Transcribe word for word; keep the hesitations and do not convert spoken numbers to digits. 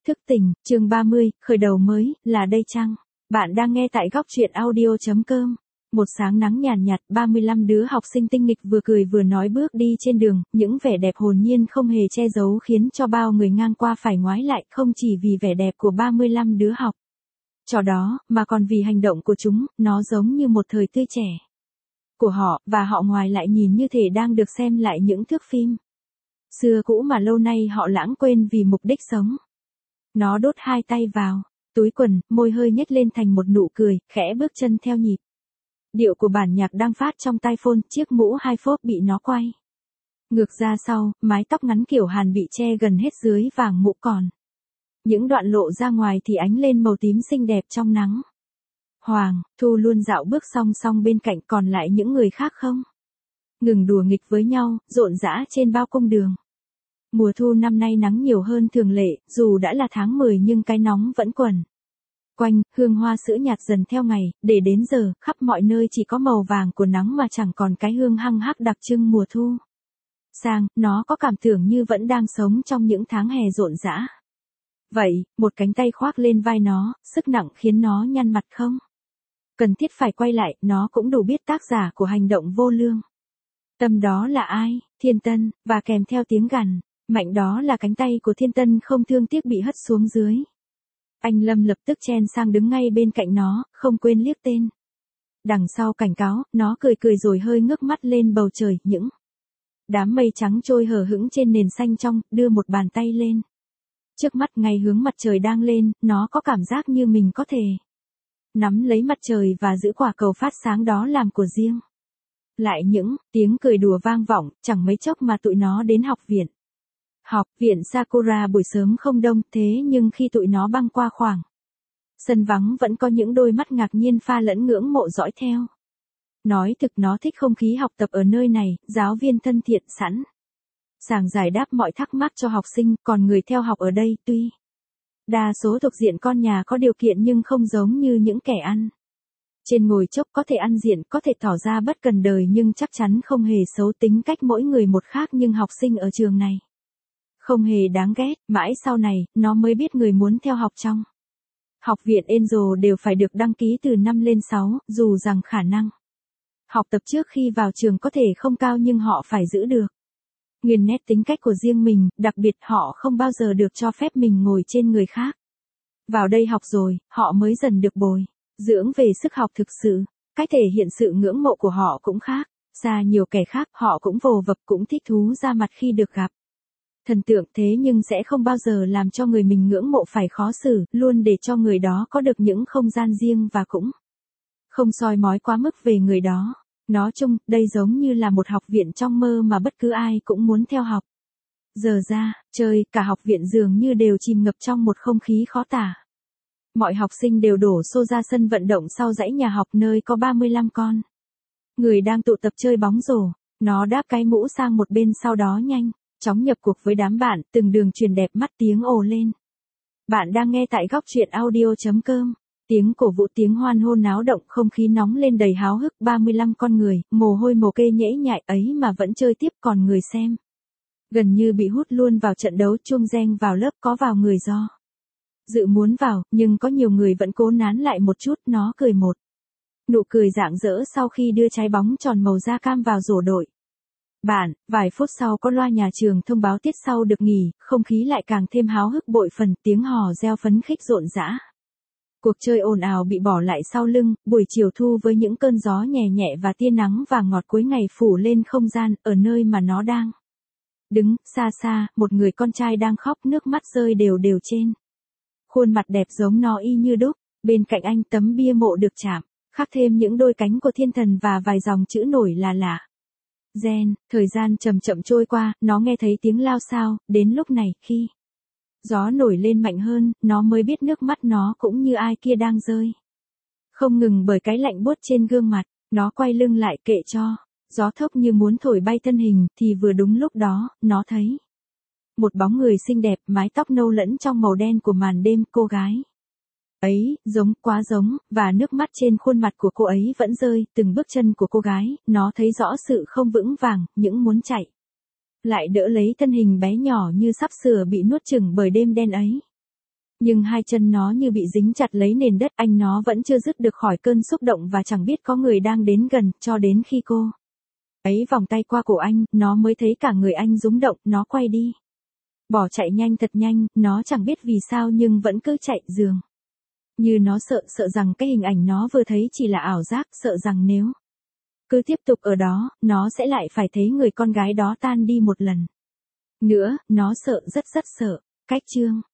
Thức tỉnh, chương ba mươi, khởi đầu mới, là đây chăng? Bạn đang nghe tại góc truyện audio.com. Một sáng nắng nhàn nhạt, ba mươi lăm đứa học sinh tinh nghịch vừa cười vừa nói bước đi trên đường, những vẻ đẹp hồn nhiên không hề che giấu khiến cho bao người ngang qua phải ngoái lại, không chỉ vì vẻ đẹp của ba mươi lăm đứa học trò đó, mà còn vì hành động của chúng, nó giống như một thời tươi trẻ của họ, và họ ngoài lại nhìn như thể đang được xem lại những thước phim xưa cũ mà lâu nay họ lãng quên vì mục đích sống. Nó đốt hai tay vào túi quần, môi hơi nhếch lên thành một nụ cười, khẽ bước chân theo nhịp điệu của bản nhạc đang phát trong tai phone, chiếc mũ hai phốp bị nó quay ngược ra sau, mái tóc ngắn kiểu Hàn bị che gần hết dưới vàng mũ, còn những đoạn lộ ra ngoài thì ánh lên màu tím xinh đẹp trong nắng. Hoàng, Thu luôn dạo bước song song bên cạnh, còn lại những người khác không ngừng đùa nghịch với nhau, rộn rã trên bao cung đường. Mùa thu năm nay nắng nhiều hơn thường lệ, dù đã là tháng mười nhưng cái nóng vẫn quẩn quanh, hương hoa sữa nhạt dần theo ngày, để đến giờ, khắp mọi nơi chỉ có màu vàng của nắng mà chẳng còn cái hương hăng hắc đặc trưng mùa thu. Sang, nó có cảm tưởng như vẫn đang sống trong những tháng hè rộn rã. Vậy, một cánh tay khoác lên vai nó, sức nặng khiến nó nhăn mặt không cần thiết phải quay lại, nó cũng đủ biết tác giả của hành động vô lương tâm đó là ai, Thiên Tân, và kèm theo tiếng gằn mạnh đó là cánh tay của Thiên Tân không thương tiếc bị hất xuống dưới. Anh Lâm lập tức chen sang đứng ngay bên cạnh nó, không quên liếc tên đằng sau cảnh cáo, nó cười cười rồi hơi ngước mắt lên bầu trời, những đám mây trắng trôi hờ hững trên nền xanh trong, đưa một bàn tay lên trước mắt ngay hướng mặt trời đang lên, nó có cảm giác như mình có thể nắm lấy mặt trời và giữ quả cầu phát sáng đó làm của riêng. Lại những tiếng cười đùa vang vọng, chẳng mấy chốc mà tụi nó đến học viện. Học viện Sakura buổi sớm không đông, thế nhưng khi tụi nó băng qua khoảng sân vắng vẫn có những đôi mắt ngạc nhiên pha lẫn ngưỡng mộ dõi theo. Nói thực nó thích không khí học tập ở nơi này, giáo viên thân thiện sẵn sàng giải đáp mọi thắc mắc cho học sinh, còn người theo học ở đây tuy đa số thuộc diện con nhà có điều kiện nhưng không giống như những kẻ ăn trên ngồi chốc, có thể ăn diện, có thể tỏ ra bất cần đời nhưng chắc chắn không hề xấu, tính cách mỗi người một khác, nhưng học sinh ở trường này không hề đáng ghét. Mãi sau này, nó mới biết người muốn theo học trong học viện Angel đều phải được đăng ký từ năm lên sáu, dù rằng khả năng học tập trước khi vào trường có thể không cao nhưng họ phải giữ được nguyên nét tính cách của riêng mình, đặc biệt họ không bao giờ được cho phép mình ngồi trên người khác. Vào đây học rồi, họ mới dần được bồi dưỡng về sức học thực sự. Cách thể hiện sự ngưỡng mộ của họ cũng khác xa nhiều kẻ khác, họ cũng vồ vập, cũng thích thú ra mặt khi được gặp thần tượng, thế nhưng sẽ không bao giờ làm cho người mình ngưỡng mộ phải khó xử, luôn để cho người đó có được những không gian riêng và cũng không soi mói quá mức về người đó. Nói chung, đây giống như là một học viện trong mơ mà bất cứ ai cũng muốn theo học. Giờ ra, chơi, cả học viện dường như đều chìm ngập trong một không khí khó tả. Mọi học sinh đều đổ xô ra sân vận động sau dãy nhà học nơi có ba mươi lăm con người đang tụ tập chơi bóng rổ. Nó đáp cái mũ sang một bên, sau đó nhanh chóng nhập cuộc với đám bạn, từng đường truyền đẹp mắt, tiếng ồ lên. Bạn đang nghe tại góc truyện audio.com. Tiếng cổ vũ, tiếng hoan hô náo động, không khí nóng lên đầy háo hức, ba mươi lăm con người, mồ hôi mồ kê nhễ nhại ấy mà vẫn chơi tiếp, còn người xem gần như bị hút luôn vào trận đấu. Chuông reng vào lớp, có vào người do dự muốn vào, nhưng có nhiều người vẫn cố nán lại một chút. Nó cười một nụ cười rạng rỡ sau khi đưa trái bóng tròn màu da cam vào rổ đội bạn. Vài phút sau có loa nhà trường thông báo tiết sau được nghỉ, không khí lại càng thêm háo hức bội phần, tiếng hò reo phấn khích rộn rã. Cuộc chơi ồn ào bị bỏ lại sau lưng, buổi chiều thu với những cơn gió nhẹ nhẹ và tia nắng vàng ngọt cuối ngày phủ lên không gian, ở nơi mà nó đang đứng, xa xa, một người con trai đang khóc, nước mắt rơi đều đều trên khuôn mặt đẹp giống nó y như đúc. Bên cạnh anh, tấm bia mộ được chạm khắc thêm những đôi cánh của thiên thần và vài dòng chữ nổi là lạ. Gen, thời gian chậm chậm trôi qua, nó nghe thấy tiếng lao xao, đến lúc này, khi gió nổi lên mạnh hơn, nó mới biết nước mắt nó cũng như ai kia đang rơi không ngừng bởi cái lạnh buốt trên gương mặt. Nó quay lưng lại kệ cho gió thốc như muốn thổi bay thân hình, thì vừa đúng lúc đó, nó thấy một bóng người xinh đẹp, mái tóc nâu lẫn trong màu đen của màn đêm. Cô gái ấy, giống, quá giống, và nước mắt trên khuôn mặt của cô ấy vẫn rơi. Từng bước chân của cô gái, nó thấy rõ sự không vững vàng, những muốn chạy lại đỡ lấy thân hình bé nhỏ như sắp sửa bị nuốt chửng bởi đêm đen ấy. Nhưng hai chân nó như bị dính chặt lấy nền đất, anh nó vẫn chưa dứt được khỏi cơn xúc động và chẳng biết có người đang đến gần, cho đến khi cô ấy vòng tay qua cổ anh, nó mới thấy cả người anh rúng động, nó quay đi. Bỏ chạy nhanh thật nhanh, nó chẳng biết vì sao nhưng vẫn cứ chạy dường như nó sợ, sợ rằng cái hình ảnh nó vừa thấy chỉ là ảo giác, sợ rằng nếu cứ tiếp tục ở đó, nó sẽ lại phải thấy người con gái đó tan đi một lần nữa, nó sợ, rất rất sợ. Cách chương